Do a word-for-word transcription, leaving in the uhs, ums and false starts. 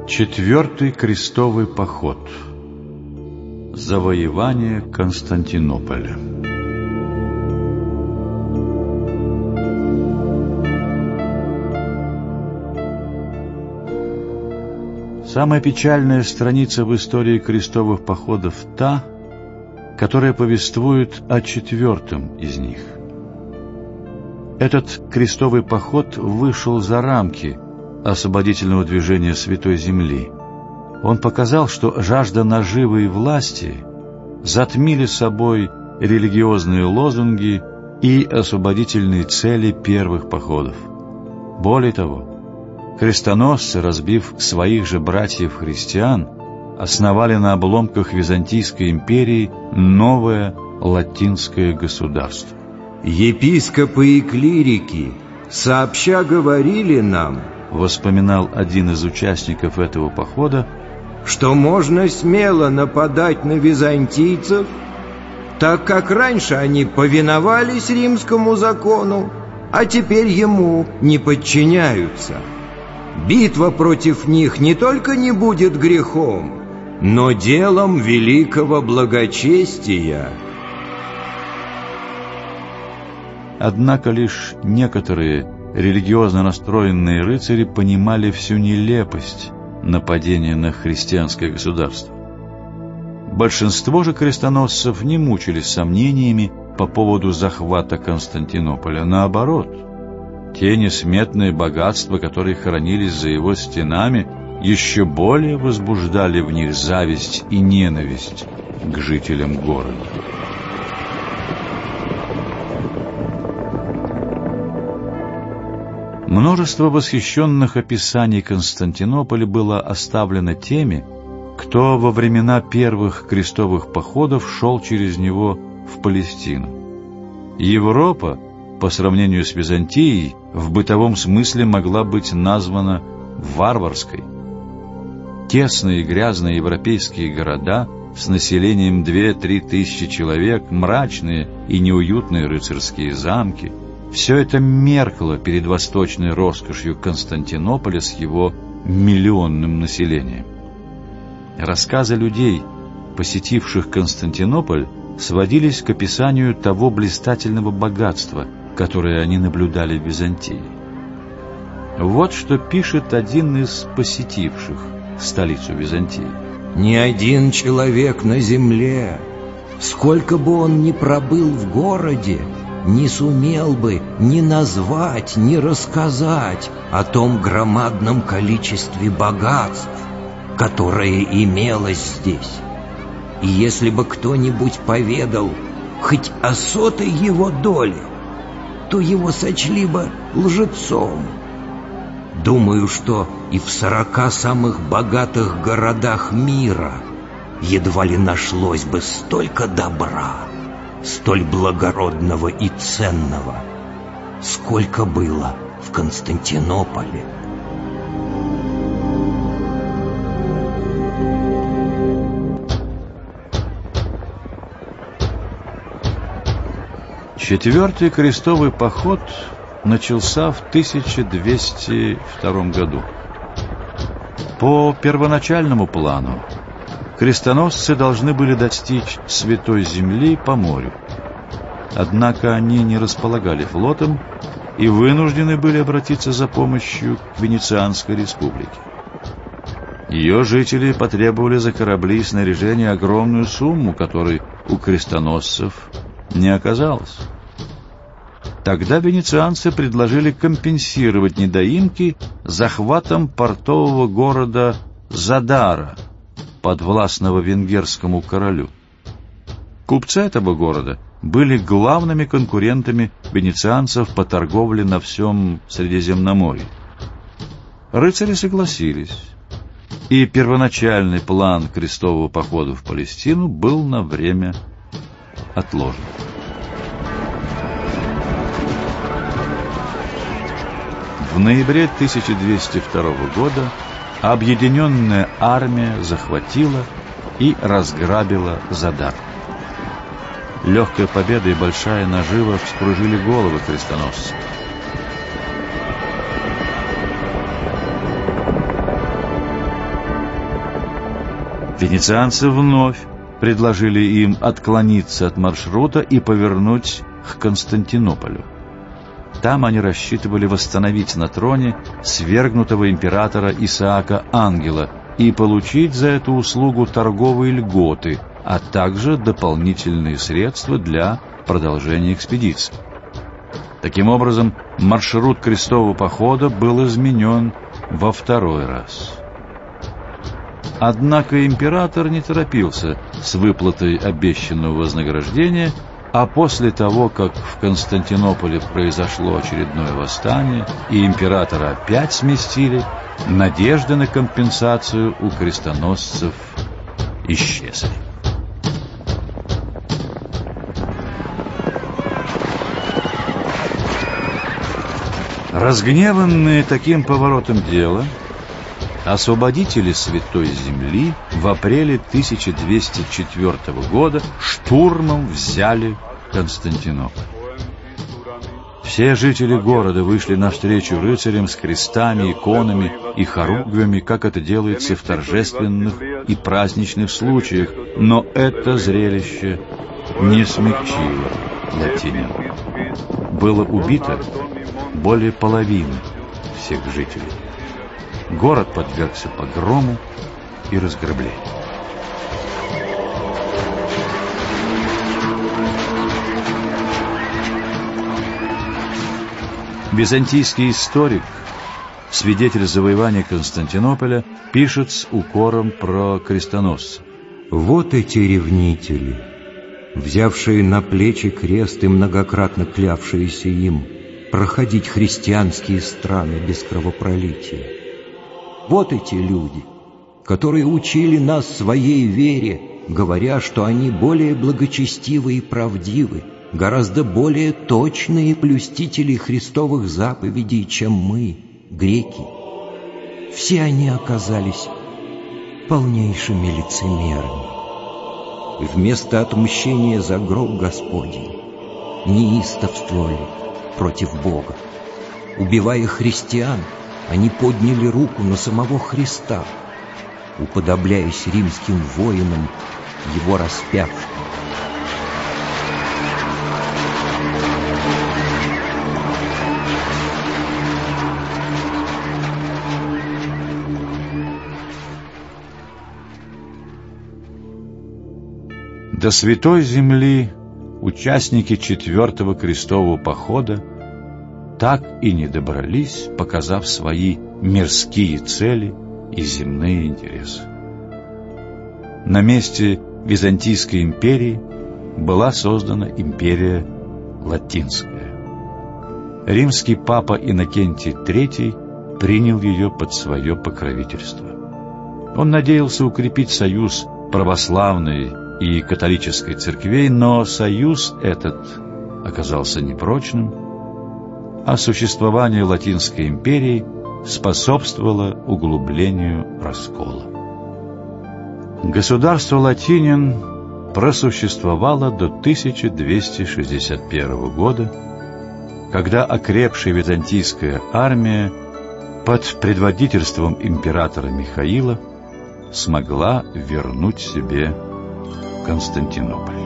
Четвертый крестовый поход. Завоевание Константинополя. Самая печальная страница в истории крестовых походов та, которая повествует о четвертом из них. Этот крестовый поход вышел за рамки освободительного движения Святой Земли. Он показал, что жажда наживы и власти затмили собой религиозные лозунги и освободительные цели первых походов. Более того, крестоносцы, разбив своих же братьев-христиан, основали на обломках Византийской империи новое латинское государство. «Епископы и клирики сообща говорили нам, — воспоминал один из участников этого похода, — что можно смело нападать на византийцев, так как раньше они повиновались римскому закону, а теперь ему не подчиняются. Битва против них не только не будет грехом, но делом великого благочестия». Однако лишь некоторые религиозно настроенные рыцари понимали всю нелепость нападения на христианское государство. Большинство же крестоносцев не мучились сомнениями по поводу захвата Константинополя. Наоборот, те несметные богатства, которые хранились за его стенами, еще более возбуждали в них зависть и ненависть к жителям города. Множество восхищенных описаний Константинополя было оставлено теми, кто во времена первых крестовых походов шел через него в Палестину. Европа, по сравнению с Византией, в бытовом смысле могла быть названа варварской. Тесные и грязные европейские города с населением две-три тысячи человек, мрачные и неуютные рыцарские замки — все это меркло перед восточной роскошью Константинополя с его миллионным населением. Рассказы людей, посетивших Константинополь, сводились к описанию того блистательного богатства, которое они наблюдали в Византии. Вот что пишет один из посетивших столицу Византии. «Ни один человек на земле, сколько бы он ни пробыл в городе, не сумел бы ни назвать, ни рассказать о том громадном количестве богатств, которое имелось здесь. И если бы кто-нибудь поведал хоть о сотой его доле, то его сочли бы лжецом. Думаю, что и в сорока самых богатых городах мира едва ли нашлось бы столько добра, столь благородного и ценного, сколько было в Константинополе». Четвертый крестовый поход начался в тысяча двести втором году. По первоначальному плану крестоносцы должны были достичь Святой Земли по морю. Однако они не располагали флотом и вынуждены были обратиться за помощью к Венецианской республике. Ее жители потребовали за корабли и снаряжение огромную сумму, которой у крестоносцев не оказалось. Тогда венецианцы предложили компенсировать недоимки захватом портового города Задара, подвластного венгерскому королю. Купцы этого города были главными конкурентами венецианцев по торговле на всем Средиземноморье. Рыцари согласились, и первоначальный план крестового похода в Палестину был на время отложен. В ноябре тысяча двести второго года объединенная армия захватила и разграбила Задар. Легкая победа и большая нажива вскружили головы крестоносцев. Венецианцы вновь предложили им отклониться от маршрута и повернуть к Константинополю. Там они рассчитывали восстановить на троне свергнутого императора Исаака Ангела и получить за эту услугу торговые льготы, а также дополнительные средства для продолжения экспедиции. Таким образом, маршрут крестового похода был изменен во второй раз. Однако император не торопился с выплатой обещанного вознаграждения, а после того, как в Константинополе произошло очередное восстание и императора опять сместили, надежды на компенсацию у крестоносцев исчезли. Разгневанные таким поворотом дела, освободители Святой Земли в апреле тысяча двести четвёртого года штурмом взяли Константинополь. Все жители города вышли навстречу рыцарям с крестами, иконами и хоругвями, как это делается в торжественных и праздничных случаях, но это зрелище не смягчило латинян. Было убито более половины всех жителей. Город подвергся погрому и разграблению. Византийский историк, свидетель завоевания Константинополя, пишет с укором про крестоносцев. Вот эти ревнители, взявшие на плечи крест и многократно клявшиеся им проходить христианские страны без кровопролития. Вот эти люди, которые учили нас своей вере, говоря, что они более благочестивы и правдивы, гораздо более точные блюстители христовых заповедей, чем мы, греки. Все они оказались полнейшими лицемерами. Вместо отмщения за гроб Господень неистовствовали против Бога. Убивая христиан, они подняли руку на самого Христа, уподобляясь римским воинам, его распявшим. До Святой Земли участники четвертого крестового похода так и не добрались, показав свои мирские цели и земные интересы. На месте Византийской империи была создана империя Латинская. Римский папа Иннокентий третий принял ее под свое покровительство. Он надеялся укрепить союз православной и католической церквей, но союз этот оказался непрочным, а существование Латинской империи способствовало углублению раскола. Государство латинян просуществовало до тысяча двести шестьдесят первого года, когда окрепшая византийская армия под предводительством императора Михаила смогла вернуть себе Константинополь.